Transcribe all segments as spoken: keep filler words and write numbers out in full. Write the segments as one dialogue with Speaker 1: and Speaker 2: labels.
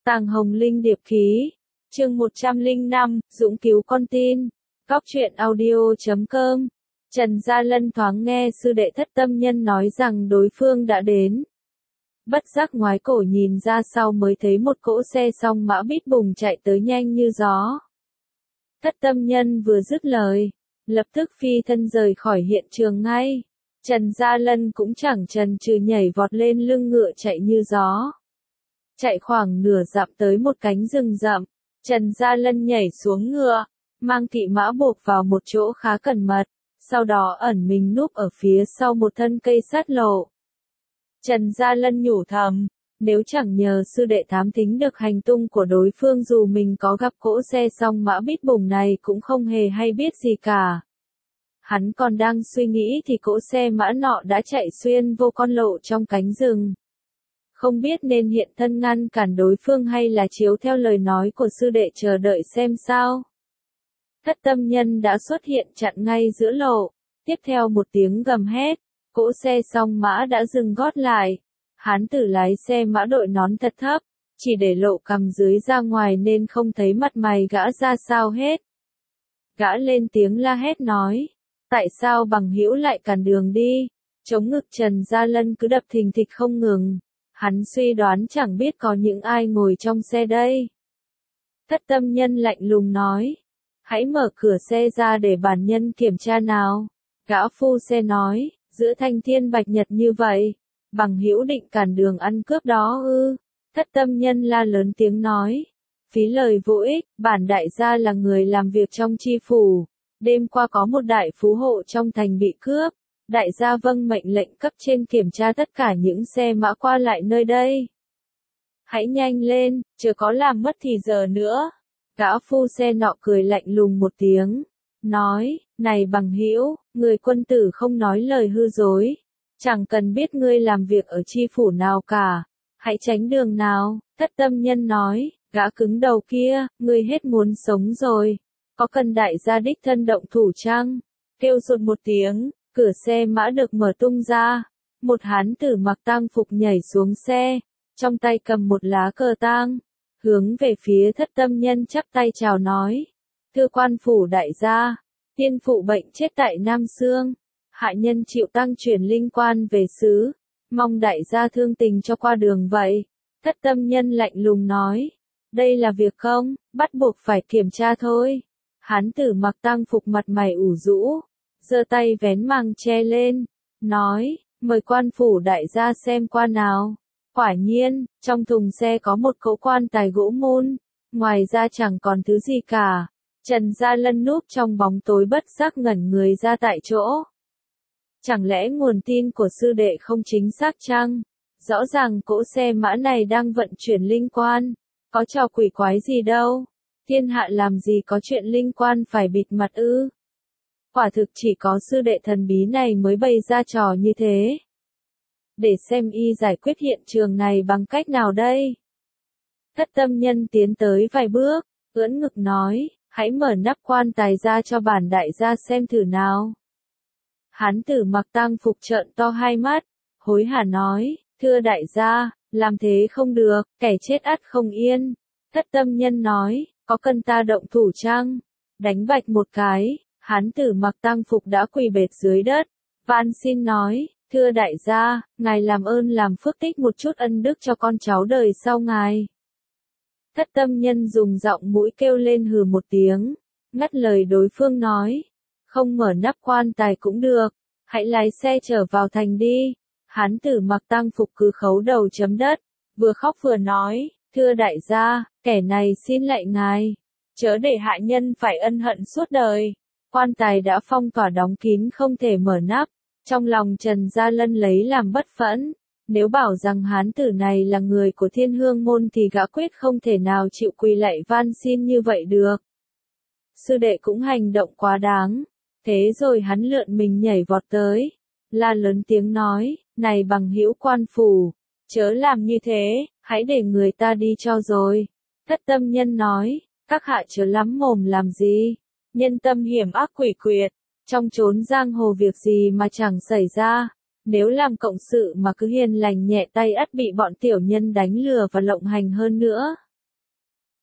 Speaker 1: Tàng Hồng Linh điệp khí. Chương một trăm lẻ năm, Dũng cứu con tin. Góc truyện audio chấm com. Trần Gia Lân thoáng nghe sư đệ Thất Tâm Nhân nói rằng đối phương đã đến. Bất giác ngoái cổ nhìn ra sau mới thấy một cỗ xe song mã bít bùng chạy tới nhanh như gió. Thất Tâm Nhân vừa dứt lời, lập tức phi thân rời khỏi hiện trường ngay. Trần Gia Lân cũng chẳng chần chừ nhảy vọt lên lưng ngựa chạy như gió. Chạy khoảng nửa dặm tới một cánh rừng rậm, Trần Gia Lân nhảy xuống ngựa, mang thị mã buộc vào một chỗ khá cẩn mật, sau đó ẩn mình núp ở phía sau một thân cây sát lộ. Trần Gia Lân nhủ thầm, nếu chẳng nhờ sư đệ thám thính được hành tung của đối phương dù mình có gặp cỗ xe song mã bít bùng này cũng không hề hay biết gì cả. Hắn còn đang suy nghĩ thì cỗ xe mã nọ đã chạy xuyên vô con lộ trong cánh rừng. Không biết nên hiện thân ngăn cản đối phương hay là chiếu theo lời nói của sư đệ chờ đợi xem sao. Thất Tâm Nhân đã xuất hiện chặn ngay giữa lộ, tiếp theo một tiếng gầm hét, cỗ xe song mã đã dừng gót lại. Hán tử lái xe mã đội nón thật thấp, chỉ để lộ cằm dưới ra ngoài nên không thấy mặt mày gã ra sao hết. Gã lên tiếng la hét nói, tại sao bằng hữu lại cản đường đi? Chống ngực Trần Gia Lân cứ đập thình thịch không ngừng. Hắn suy đoán chẳng biết có những ai ngồi trong xe đây. Thất Tâm Nhân lạnh lùng nói, hãy mở cửa xe ra để bản nhân kiểm tra nào. Gã phu xe nói, giữa thanh thiên bạch nhật như vậy, bằng hữu định cản đường ăn cướp đó ư? Thất Tâm Nhân la lớn tiếng nói, phí lời vô ích, bản đại gia là người làm việc trong chi phủ. Đêm qua có một đại phú hộ trong thành bị cướp. Đại gia vâng mệnh lệnh cấp trên kiểm tra tất cả những xe mã qua lại nơi đây. Hãy nhanh lên, chưa có làm mất thì giờ nữa. Gã phu xe nọ cười lạnh lùng một tiếng, nói, này bằng hữu, người quân tử không nói lời hư dối. Chẳng cần biết ngươi làm việc ở chi phủ nào cả. Hãy tránh đường nào. Thất Tâm Nhân nói, gã cứng đầu kia, ngươi hết muốn sống rồi. Có cần đại gia đích thân động thủ chăng? Kêu rột một tiếng. Cửa xe mã được mở tung ra, một hán tử mặc tang phục nhảy xuống xe, trong tay cầm một lá cờ tang, hướng về phía Thất Tâm Nhân chắp tay chào nói, thưa quan phủ đại gia, tiên phụ bệnh chết tại Nam Xương, hạ nhân chịu tang chuyển linh quan về xứ, mong đại gia thương tình cho qua đường vậy. Thất Tâm Nhân lạnh lùng nói, đây là việc không, bắt buộc phải kiểm tra thôi. Hán tử mặc tang phục mặt mày ủ rũ, giơ tay vén màng che lên, nói, mời quan phủ đại gia xem qua nào. Quả nhiên, trong thùng xe có một cỗ quan tài gỗ mun, ngoài ra chẳng còn thứ gì cả. Trần Gia Lân núp trong bóng tối bất giác ngẩn người ra tại chỗ. Chẳng lẽ nguồn tin của sư đệ không chính xác chăng? Rõ ràng cỗ xe mã này đang vận chuyển linh quan, có trò quỷ quái gì đâu. Thiên hạ làm gì có chuyện linh quan phải bịt mặt ư? Quả thực chỉ có sư đệ thần bí này mới bày ra trò như thế. Để xem y giải quyết hiện trường này bằng cách nào đây? Thất Tâm Nhân tiến tới vài bước, ưỡn ngực nói, hãy mở nắp quan tài ra cho bản đại gia xem thử nào. Hán tử mặc tang phục trợn to hai mắt, hối hả nói, thưa đại gia, làm thế không được, kẻ chết ắt không yên. Thất Tâm Nhân nói, có cần ta động thủ chăng? Đánh bạch một cái. Hán tử mặc tang phục đã quỳ bệt dưới đất, van xin nói, thưa đại gia, ngài làm ơn làm phước tích một chút ân đức cho con cháu đời sau ngài. Thất Tâm Nhân dùng giọng mũi kêu lên hừ một tiếng, ngắt lời đối phương nói, không mở nắp quan tài cũng được, hãy lái xe trở vào thành đi. Hán tử mặc tang phục cứ khấu đầu chấm đất, vừa khóc vừa nói, thưa đại gia, kẻ này xin lạy ngài, chớ để hạ nhân phải ân hận suốt đời. Quan tài đã phong tỏa đóng kín không thể mở nắp, trong lòng Trần Gia Lân lấy làm bất phẫn, nếu bảo rằng hán tử này là người của Thiên Hương môn thì gã quyết không thể nào chịu quỳ lạy van xin như vậy được. Sư đệ cũng hành động quá đáng, thế rồi hắn lượn mình nhảy vọt tới, la lớn tiếng nói, này bằng hữu quan phủ, chớ làm như thế, hãy để người ta đi cho rồi. Thất Tâm Nhân nói, các hạ chớ lắm mồm làm gì. Nhân tâm hiểm ác quỷ quyệt, trong chốn giang hồ việc gì mà chẳng xảy ra, nếu làm cộng sự mà cứ hiền lành nhẹ tay ắt bị bọn tiểu nhân đánh lừa và lộng hành hơn nữa.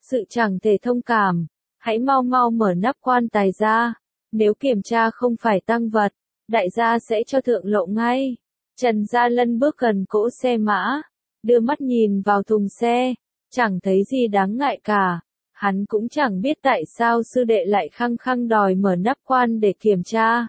Speaker 1: sự chẳng thể thông cảm, hãy mau mau mở nắp quan tài ra, nếu kiểm tra không phải tang vật, đại gia sẽ cho thượng lộ ngay. Trần Gia Lân bước gần cỗ xe mã, đưa mắt nhìn vào thùng xe, chẳng thấy gì đáng ngại cả, hắn cũng chẳng biết tại sao sư đệ lại khăng khăng đòi mở nắp quan để kiểm tra.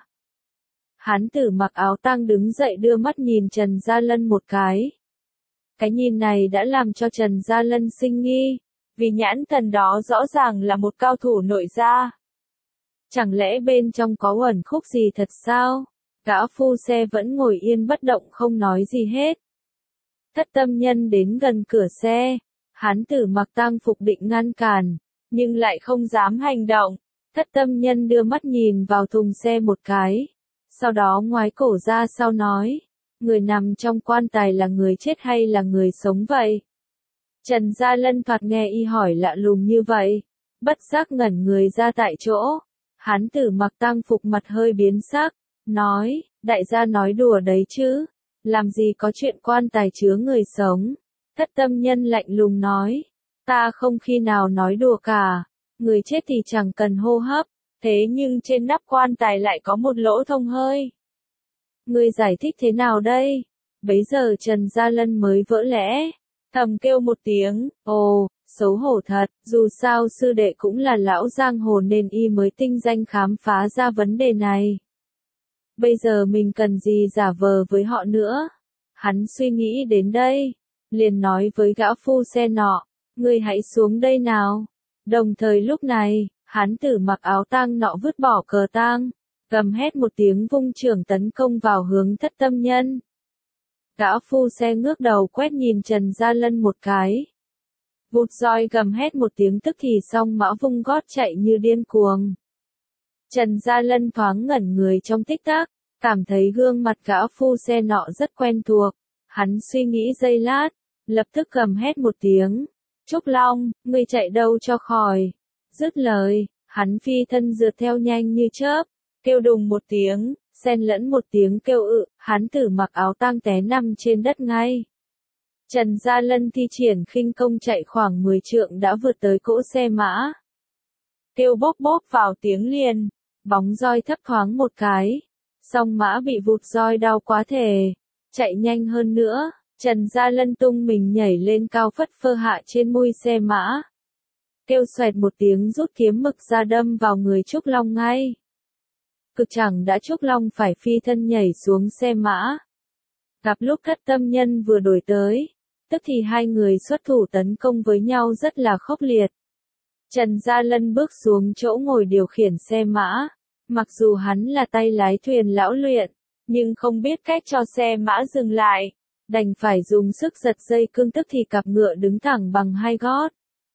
Speaker 1: Hán tử mặc áo tang đứng dậy đưa mắt nhìn Trần Gia Lân một cái. Cái nhìn này đã làm cho Trần Gia Lân sinh nghi, vì nhãn thần đó rõ ràng là một cao thủ nội gia. Chẳng lẽ bên trong có uẩn khúc gì thật sao? Gã phu xe vẫn ngồi yên bất động không nói gì hết. Thất tâm nhân đến gần cửa xe, hán tử mặc tang phục định ngăn cản, nhưng lại không dám hành động. Thất tâm nhân đưa mắt nhìn vào thùng xe một cái, sau đó ngoái cổ ra sau nói, người nằm trong quan tài là người chết hay là người sống vậy? Trần Gia Lân thoạt nghe y hỏi lạ lùng như vậy, bất giác ngẩn người ra tại chỗ. Hán tử mặc tang phục mặt hơi biến sắc, nói, đại gia nói đùa đấy chứ, làm gì có chuyện quan tài chứa người sống. Thất tâm nhân lạnh lùng nói, ta không khi nào nói đùa cả, người chết thì chẳng cần hô hấp, thế nhưng trên nắp quan tài lại có một lỗ thông hơi. Ngươi giải thích thế nào đây? Bấy giờ Trần Gia Lân mới vỡ lẽ, thầm kêu một tiếng, ồ, xấu hổ thật, dù sao sư đệ cũng là lão giang hồ nên y mới tinh danh khám phá ra vấn đề này. Bây giờ mình cần gì giả vờ với họ nữa? Hắn suy nghĩ đến đây, liền nói với gã phu xe nọ, ngươi hãy xuống đây nào. Đồng thời lúc này, hán tử mặc áo tang nọ vứt bỏ cờ tang, gầm hét một tiếng vung chưởng tấn công vào hướng thất tâm nhân. Gã phu xe ngước đầu quét nhìn Trần Gia Lân một cái. Vụt roi gầm hét một tiếng tức thì song mã vung gót chạy như điên cuồng. Trần Gia Lân thoáng ngẩn người trong tích tắc, cảm thấy gương mặt gã phu xe nọ rất quen thuộc. Hắn suy nghĩ giây lát, lập tức gầm hét một tiếng. Trúc Long, ngươi chạy đâu cho khỏi. Dứt lời, hắn phi thân rượt theo nhanh như chớp, kêu đùng một tiếng, xen lẫn một tiếng kêu ự, hắn tử mặc áo tang té nằm trên đất ngay. Trần Gia Lân thi triển khinh công chạy khoảng mười trượng đã vượt tới cỗ xe mã. Kêu bốp bốp vào tiếng liền, bóng roi thấp thoáng một cái, song mã bị vụt roi đau quá thể, chạy nhanh hơn nữa, Trần Gia Lân tung mình nhảy lên cao phất phơ hạ trên mui xe mã. Kêu xoẹt một tiếng rút kiếm mực ra đâm vào người Trúc Long ngay. Cực chẳng đã Trúc Long phải phi thân nhảy xuống xe mã. Gặp lúc thất tâm nhân vừa đổi tới, tức thì hai người xuất thủ tấn công với nhau rất là khốc liệt. Trần Gia Lân bước xuống chỗ ngồi điều khiển xe mã, mặc dù hắn là tay lái thuyền lão luyện, nhưng không biết cách cho xe mã dừng lại, đành phải dùng sức giật dây cương tức thì cặp ngựa đứng thẳng bằng hai gót.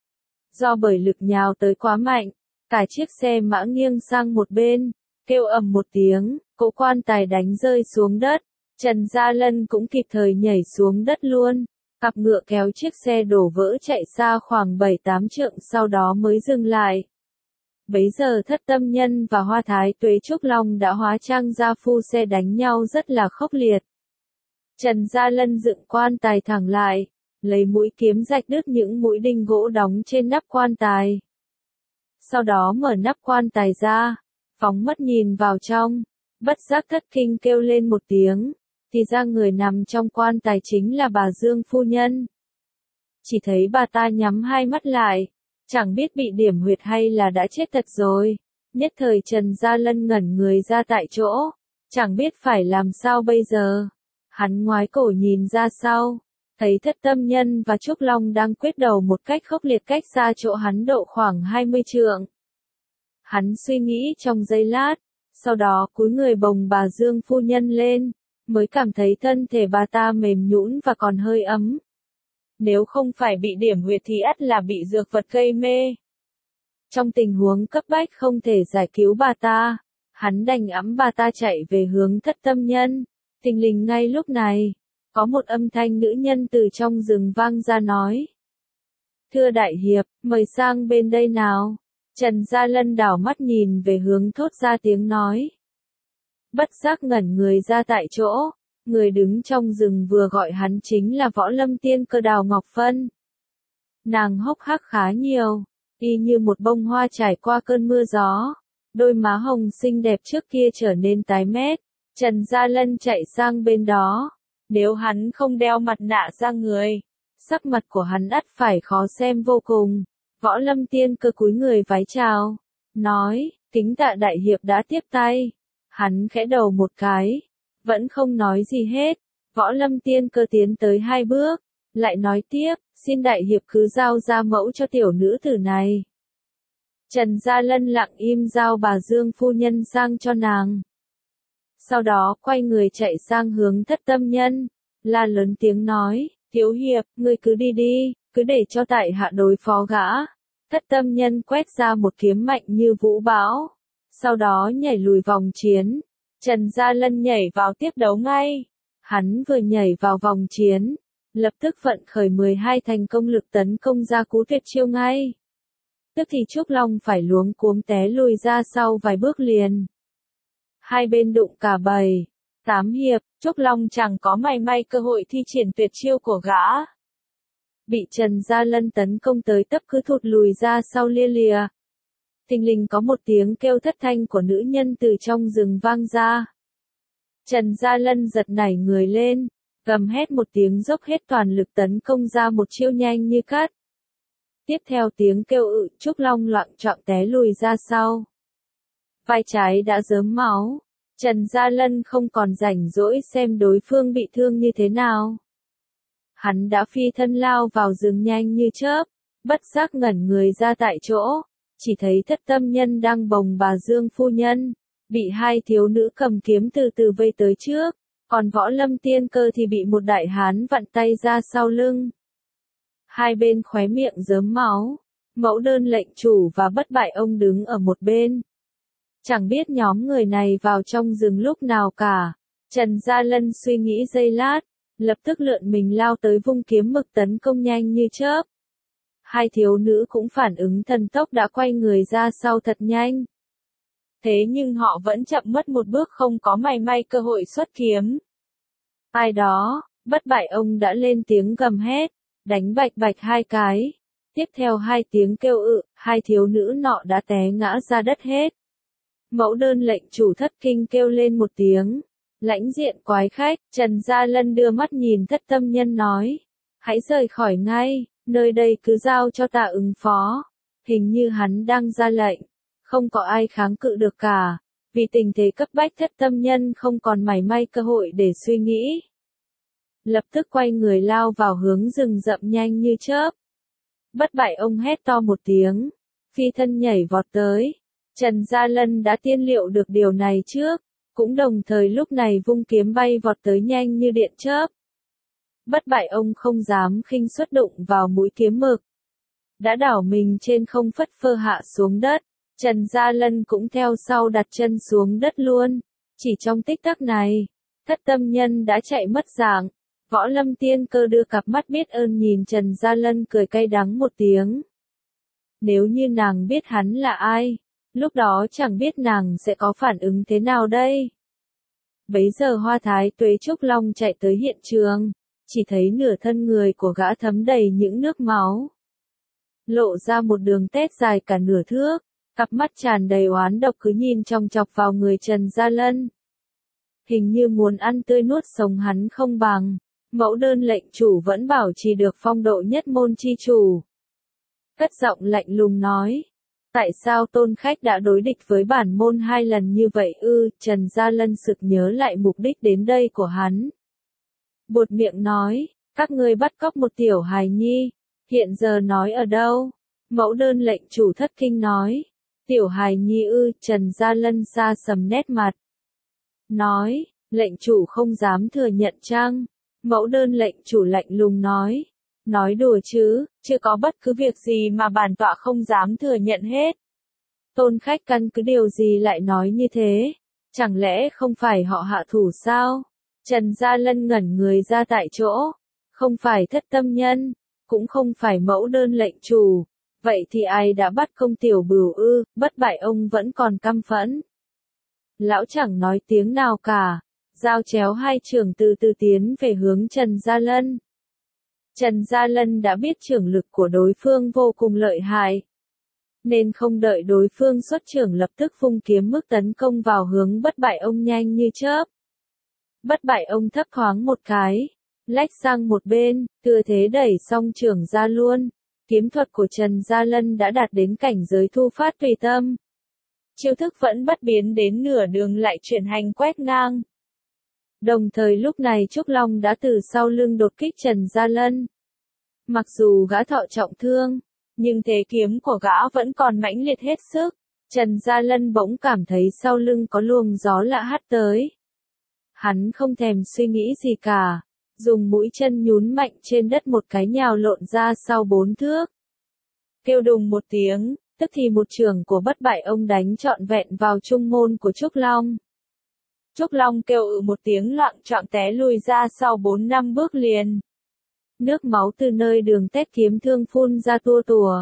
Speaker 1: Do bởi lực nhào tới quá mạnh, cả chiếc xe mã nghiêng sang một bên, kêu ầm một tiếng, cỗ quan tài đánh rơi xuống đất, Trần Gia Lân cũng kịp thời nhảy xuống đất luôn, cặp ngựa kéo chiếc xe đổ vỡ chạy xa khoảng bảy tám trượng sau đó mới dừng lại. Bấy giờ thất tâm nhân và hoa thái tuế Trúc Long đã hóa trang ra phu xe đánh nhau rất là khốc liệt. Trần Gia Lân dựng quan tài thẳng lại, lấy mũi kiếm rạch đứt những mũi đinh gỗ đóng trên nắp quan tài. Sau đó mở nắp quan tài ra, phóng mắt nhìn vào trong, bất giác thất kinh kêu lên một tiếng, thì ra người nằm trong quan tài chính là bà Dương phu nhân. Chỉ thấy bà ta nhắm hai mắt lại, chẳng biết bị điểm huyệt hay là đã chết thật rồi. Nhất thời Trần Gia Lân ngẩn người ra tại chỗ, chẳng biết phải làm sao bây giờ. Hắn ngoái cổ nhìn ra sau, thấy thất tâm nhân và Trúc Long đang quyết đầu một cách khốc liệt cách xa chỗ hắn độ khoảng hai mươi trượng. Hắn suy nghĩ trong giây lát, sau đó cúi người bồng bà Dương phu nhân lên, mới cảm thấy thân thể bà ta mềm nhũn và còn hơi ấm. Nếu không phải bị điểm huyệt thì ắt là bị dược vật gây mê. Trong tình huống cấp bách không thể giải cứu bà ta, hắn đành ẵm bà ta chạy về hướng thất tâm nhân. Thình lình ngay lúc này, có một âm thanh nữ nhân từ trong rừng vang ra nói. Thưa đại hiệp, mời sang bên đây nào. Trần Gia Lân đảo mắt nhìn về hướng thốt ra tiếng nói. Bất giác ngẩn người ra tại chỗ, người đứng trong rừng vừa gọi hắn chính là Võ Lâm Tiên Cơ Đào Ngọc Phân. nàng hốc hác khá nhiều, y như một bông hoa trải qua cơn mưa gió. Đôi má hồng xinh đẹp trước kia trở nên tái mét. Trần Gia Lân chạy sang bên đó. Nếu hắn không đeo mặt nạ ra người, sắc mặt của hắn ắt phải khó xem vô cùng. Võ Lâm Tiên Cơ cúi người vái chào, nói, kính tạ đại hiệp đã tiếp tay. Hắn khẽ đầu một cái, vẫn không nói gì hết. Võ Lâm Tiên Cơ tiến tới hai bước, lại nói tiếp, xin đại hiệp cứ giao ra mẫu cho tiểu nữ tử này. Trần Gia Lân lặng im giao bà Dương phu nhân sang cho nàng. Sau đó quay người chạy sang hướng Thất Tâm Nhân, la lớn tiếng nói, thiếu hiệp, ngươi cứ đi đi, cứ để cho tại hạ đối phó gã. Thất Tâm Nhân quét ra một kiếm mạnh như vũ bão, sau đó nhảy lùi vòng chiến. Trần Gia Lân nhảy vào tiếp đấu ngay. Hắn vừa nhảy vào vòng chiến, lập tức vận khởi mười hai thành công lực tấn công ra cú tuyệt chiêu ngay. Tức thì Trúc Long phải luống cuống té lùi ra sau vài bước liền. Hai bên đụng cả bảy, tám hiệp, Trúc Long chẳng có mảy may cơ hội thi triển tuyệt chiêu của gã. Bị Trần Gia Lân tấn công tới tấp cứ thụt lùi ra sau lia lìa. Thình lình có một tiếng kêu thất thanh của nữ nhân từ trong rừng vang ra. Trần Gia Lân giật nảy người lên, gầm hét một tiếng dốc hết toàn lực tấn công ra một chiêu nhanh như cắt. Tiếp theo tiếng kêu ự, Trúc Long loạng choạng té lùi ra sau. Vai trái đã rớm máu, Trần Gia Lân không còn rảnh rỗi xem đối phương bị thương như thế nào. Hắn đã phi thân lao vào rừng nhanh như chớp, bất giác ngẩn người ra tại chỗ, chỉ thấy Thất Tâm Nhân đang bồng bà Dương phu nhân, bị hai thiếu nữ cầm kiếm từ từ vây tới trước, còn Võ Lâm Tiên Cơ thì bị một đại hán vặn tay ra sau lưng. Hai bên khóe miệng rớm máu, Mẫu Đơn lệnh chủ và Bất Bại ông đứng ở một bên. Chẳng biết nhóm người này vào trong rừng lúc nào cả. Trần Gia Lân suy nghĩ giây lát, lập tức lượn mình lao tới vung kiếm mực tấn công nhanh như chớp. Hai thiếu nữ cũng phản ứng thần tốc đã quay người ra sau thật nhanh. Thế nhưng họ vẫn chậm mất một bước, không có mảy may cơ hội xuất kiếm. Ai đó, Bất Bại ông đã lên tiếng gầm hét, đánh bạch bạch hai cái. Tiếp theo hai tiếng kêu ự, hai thiếu nữ nọ đã té ngã ra đất hết. Mẫu Đơn lệnh chủ thất kinh kêu lên một tiếng. Lãnh diện quái khách, Trần Gia Lân đưa mắt nhìn Thất Tâm Nhân nói. Hãy rời khỏi ngay, nơi đây cứ giao cho ta ứng phó. Hình như hắn đang ra lệnh. Không có ai kháng cự được cả. Vì tình thế cấp bách, Thất Tâm Nhân không còn mảy may cơ hội để suy nghĩ. Lập tức quay người lao vào hướng rừng rậm nhanh như chớp. Bất Bại ông hét to một tiếng. Phi thân nhảy vọt tới. Trần Gia Lân đã tiên liệu được điều này trước. Cũng đồng thời lúc này vung kiếm bay vọt tới nhanh như điện chớp. Bất Bại ông không dám khinh suất đụng vào mũi kiếm mực. Đã đảo mình trên không phất phơ hạ xuống đất. Trần Gia Lân cũng theo sau đặt chân xuống đất luôn. Chỉ trong tích tắc này, Thất Tâm Nhân đã chạy mất dạng. Võ Lâm Tiên Cơ đưa cặp mắt biết ơn nhìn Trần Gia Lân cười cay đắng một tiếng. Nếu như nàng biết hắn là ai, lúc đó chẳng biết nàng sẽ có phản ứng thế nào đây. Bấy giờ Hoa Thái Tuế Trúc Long chạy tới hiện trường, chỉ thấy nửa thân người của gã thấm đầy những nước máu. Lộ ra một đường tét dài cả nửa thước, cặp mắt tràn đầy oán độc cứ nhìn chòng chọc vào người Trần Gia Lân. Hình như muốn ăn tươi nuốt sống hắn không bằng. Mẫu Đơn lệnh chủ vẫn bảo trì được phong độ nhất môn chi chủ. Cất giọng lạnh lùng nói. Tại sao Tôn khách đã đối địch với bản môn hai lần như vậy ư? Trần Gia Lân sực nhớ lại mục đích đến đây của hắn. Buột miệng nói, các ngươi bắt cóc một tiểu hài nhi, hiện giờ nói ở đâu? Mẫu Đơn lệnh chủ thất kinh nói, tiểu hài nhi ư? Trần Gia Lân xa sầm nét mặt. Nói, lệnh chủ không dám thừa nhận chăng? Mẫu Đơn lệnh chủ lạnh lùng nói. Nói đùa chứ, chưa có bất cứ việc gì mà bản tọa không dám thừa nhận hết. Tôn khách căn cứ điều gì lại nói như thế? Chẳng lẽ không phải họ hạ thủ sao? Trần Gia Lân ngẩn người ra tại chỗ. Không phải Thất Tâm Nhân, cũng không phải Mẫu Đơn lệnh chủ. Vậy thì ai đã bắt công tiểu bửu ư? Bất Bại ông vẫn còn căm phẫn. Lão chẳng nói tiếng nào cả. Giao chéo hai trường từ từ tiến về hướng Trần Gia Lân. Trần Gia Lân đã biết trưởng lực của đối phương vô cùng lợi hại, nên không đợi đối phương xuất trưởng lập tức vung kiếm mức tấn công vào hướng Bất Bại Ông nhanh như chớp. Bất Bại Ông thấp thoáng một cái, lách sang một bên, thừa thế đẩy song trưởng ra luôn. Kiếm thuật của Trần Gia Lân đã đạt đến cảnh giới thu phát tùy tâm. Chiêu thức vẫn bất biến, đến nửa đường lại chuyển hành quét ngang. Đồng thời lúc này Trúc Long đã từ sau lưng đột kích Trần Gia Lân. Mặc dù gã thọ trọng thương, nhưng thế kiếm của gã vẫn còn mãnh liệt hết sức. Trần Gia Lân bỗng cảm thấy sau lưng có luồng gió lạ hắt tới. Hắn không thèm suy nghĩ gì cả, dùng mũi chân nhún mạnh trên đất một cái nhào lộn ra sau bốn thước. Kêu đùng một tiếng, tức thì một chưởng của Bất Bại Ông đánh trọn vẹn vào trung môn của Trúc Long. Trúc Long kêu ự một tiếng loạng choạng té lùi ra sau bốn năm bước liền. Nước máu từ nơi đường tét kiếm thương phun ra tua tùa.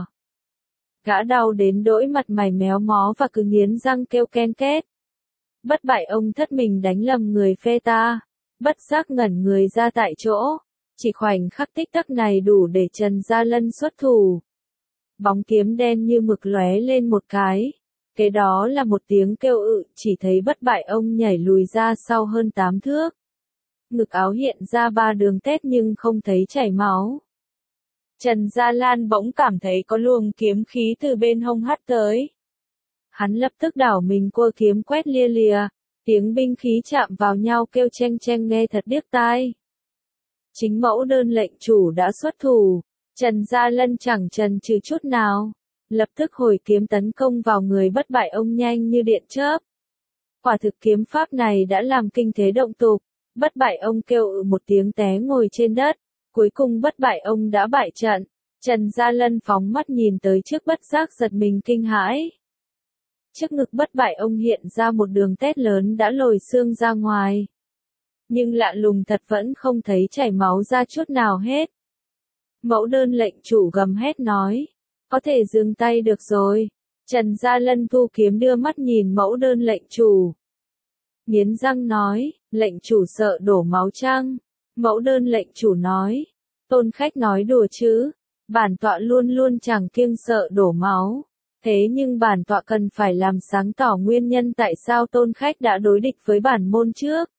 Speaker 1: Gã đau đến đỗi mặt mày méo mó và cứ nghiến răng kêu ken két. Bất Bại Ông thất mình đánh lầm người phe ta, bất giác ngẩn người ra tại chỗ. Chỉ khoảnh khắc tích tắc này đủ để Trần Gia Lân xuất thủ. Bóng kiếm đen như mực lóe lên một cái. Kế đó là một tiếng kêu ự, chỉ thấy Bất Bại Ông nhảy lùi ra sau hơn tám thước. Ngực áo hiện ra ba đường tét nhưng không thấy chảy máu. Trần Gia Lan bỗng cảm thấy có luồng kiếm khí từ bên hông hắt tới. Hắn lập tức đảo mình cua kiếm quét lia lìa, tiếng binh khí chạm vào nhau kêu cheng cheng nghe thật điếc tai. Chính mẫu đơn lệnh chủ đã xuất thủ, Trần Gia Lân chẳng chần chừ chút nào, lập tức hồi kiếm tấn công vào người Bất Bại Ông nhanh như điện chớp. Quả thực kiếm pháp này đã làm kinh thế động tục, Bất Bại Ông kêu ự một tiếng té ngồi trên đất, cuối cùng Bất Bại Ông đã bại trận. Trần Gia Lân phóng mắt nhìn tới trước bất giác giật mình kinh hãi. Trước ngực Bất Bại Ông hiện ra một đường tét lớn đã lồi xương ra ngoài. Nhưng lạ lùng thật vẫn không thấy chảy máu ra chút nào hết. Mẫu đơn lệnh chủ gầm hét nói, có thể dừng tay được rồi. Trần Gia Lân thu kiếm đưa mắt nhìn mẫu đơn lệnh chủ. Nghiến răng nói, lệnh chủ sợ đổ máu chăng? Mẫu đơn lệnh chủ nói, tôn khách nói đùa chứ, bản tọa luôn luôn chẳng kiêng sợ đổ máu. Thế nhưng bản tọa cần phải làm sáng tỏ nguyên nhân tại sao tôn khách đã đối địch với bản môn trước.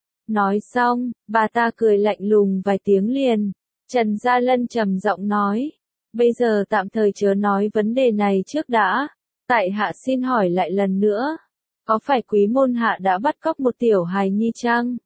Speaker 1: Nói xong, bà ta cười lạnh lùng vài tiếng liền. Trần Gia Lân trầm giọng nói, bây giờ tạm thời chớ nói vấn đề này trước đã. Tại hạ xin hỏi lại lần nữa, có phải quý môn hạ đã bắt cóc một tiểu hài nhi chăng?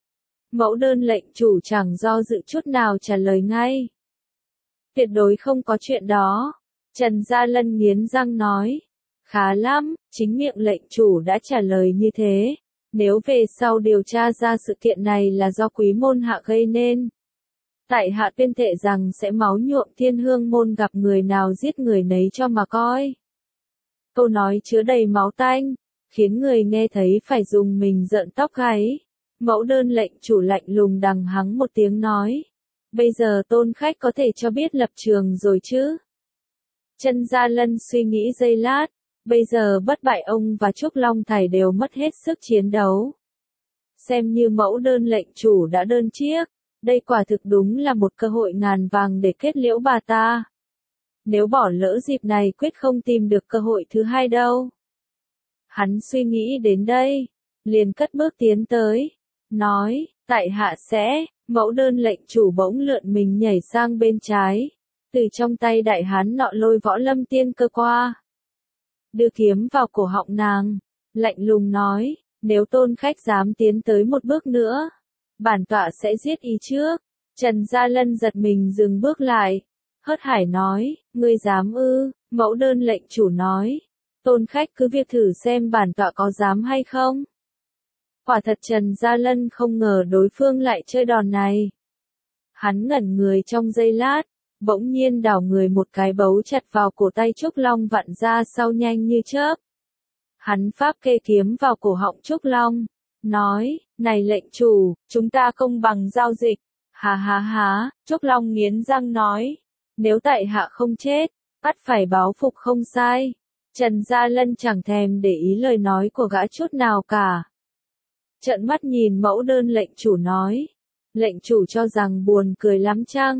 Speaker 1: Mẫu đơn lệnh chủ chẳng do dự chút nào trả lời ngay. Tuyệt đối không có chuyện đó. Trần Gia Lân nghiến răng nói, khá lắm, chính miệng lệnh chủ đã trả lời như thế. Nếu về sau điều tra ra sự kiện này là do quý môn hạ gây nên, tại hạ tuyên thệ rằng sẽ máu nhuộm Thiên Hương môn, gặp người nào giết người nấy cho mà coi. Câu nói chứa đầy máu tanh, khiến người nghe thấy phải dùng mình rợn tóc gáy. Mẫu đơn lệnh chủ lạnh lùng đằng hắng một tiếng nói, bây giờ tôn khách có thể cho biết lập trường rồi chứ? Trần Gia Lân suy nghĩ giây lát, bây giờ Bất Bại Ông và Trúc Long thầy đều mất hết sức chiến đấu. Xem như mẫu đơn lệnh chủ đã đơn chiếc, đây quả thực đúng là một cơ hội ngàn vàng để kết liễu bà ta. Nếu bỏ lỡ dịp này quyết không tìm được cơ hội thứ hai đâu. Hắn suy nghĩ đến đây, liền cất bước tiến tới, nói, tại hạ sẽ, mẫu đơn lệnh chủ bỗng lượn mình nhảy sang bên trái, từ trong tay đại hán nọ lôi Võ Lâm Tiên Cơ qua. Đưa kiếm vào cổ họng nàng, lạnh lùng nói, nếu tôn khách dám tiến tới một bước nữa, bản tọa sẽ giết y trước. Trần Gia Lân giật mình dừng bước lại, hớt hải nói, ngươi dám ư? Mẫu đơn lệnh chủ nói, tôn khách cứ việc thử xem bản tọa có dám hay không. Quả thật Trần Gia Lân không ngờ đối phương lại chơi đòn này. Hắn ngẩn người trong giây lát, bỗng nhiên đảo người một cái bấu chặt vào cổ tay Trúc Long vặn ra sau nhanh như chớp. Hắn pháp kê kiếm vào cổ họng Trúc Long, nói, này lệnh chủ, chúng ta công bằng giao dịch. Hà hà hà, Trúc Long nghiến răng nói, nếu tại hạ không chết, ắt phải báo phục không sai. Trần Gia Lân chẳng thèm để ý lời nói của gã chút nào cả. Trợn mắt nhìn mẫu đơn lệnh chủ nói, lệnh chủ cho rằng buồn cười lắm chăng?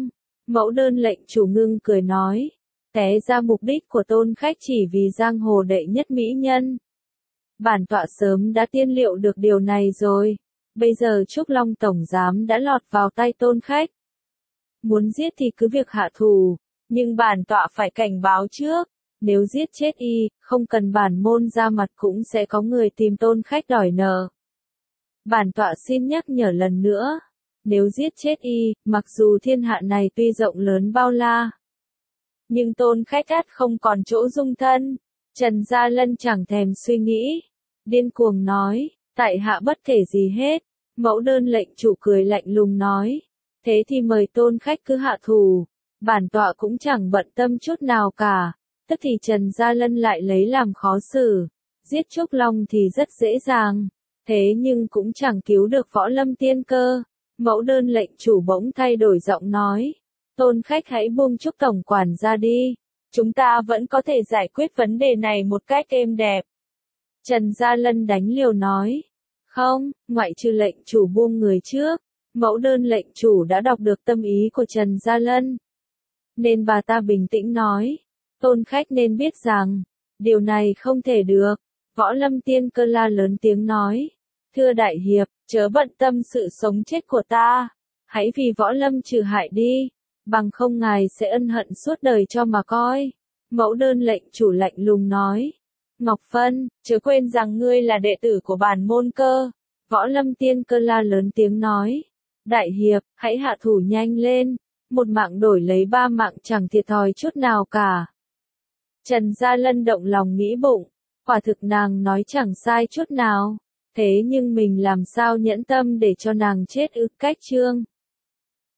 Speaker 1: Mẫu đơn lệnh chủ ngưng cười nói. Té ra mục đích của tôn khách chỉ vì giang hồ đệ nhất mỹ nhân. Bản tọa sớm đã tiên liệu được điều này rồi. Bây giờ Trúc Long Tổng Giám đã lọt vào tay tôn khách. Muốn giết thì cứ việc hạ thủ, nhưng bản tọa phải cảnh báo trước. Nếu giết chết y, không cần bản môn ra mặt cũng sẽ có người tìm tôn khách đòi nợ. Bản tọa xin nhắc nhở lần nữa. Nếu giết chết y, mặc dù thiên hạ này tuy rộng lớn bao la, nhưng tôn khách ắt không còn chỗ dung thân. Trần Gia Lân chẳng thèm suy nghĩ. Điên cuồng nói, tại hạ bất thể gì hết. Mẫu đơn lệnh chủ cười lạnh lùng nói. Thế thì mời tôn khách cứ hạ thủ. Bản tọa cũng chẳng bận tâm chút nào cả. Tức thì Trần Gia Lân lại lấy làm khó xử. Giết Trúc Long thì rất dễ dàng. Thế nhưng cũng chẳng cứu được Võ Lâm Tiên Cơ. Mẫu đơn lệnh chủ bỗng thay đổi giọng nói. Tôn khách hãy buông Trúc tổng quản ra đi. Chúng ta vẫn có thể giải quyết vấn đề này một cách êm đẹp. Trần Gia Lân đánh liều nói. Không, ngoại trừ lệnh chủ buông người trước. Mẫu đơn lệnh chủ đã đọc được tâm ý của Trần Gia Lân. Nên bà ta bình tĩnh nói. Tôn khách nên biết rằng, điều này không thể được. Võ Lâm Tiên Cơ la lớn tiếng nói. Thưa đại hiệp, chớ bận tâm sự sống chết của ta. Hãy vì Võ Lâm trừ hại đi. Bằng không ngài sẽ ân hận suốt đời cho mà coi. Mẫu đơn lệnh chủ lạnh lùng nói. Ngọc Phân, chớ quên rằng ngươi là đệ tử của bản môn cơ. Võ Lâm Tiên Cơ la lớn tiếng nói. Đại hiệp, hãy hạ thủ nhanh lên. Một mạng đổi lấy ba mạng chẳng thiệt thòi chút nào cả. Trần Gia Lân động lòng nghĩ bụng. Quả thực nàng nói chẳng sai chút nào. Thế nhưng mình làm sao nhẫn tâm để cho nàng chết ư? Cách chương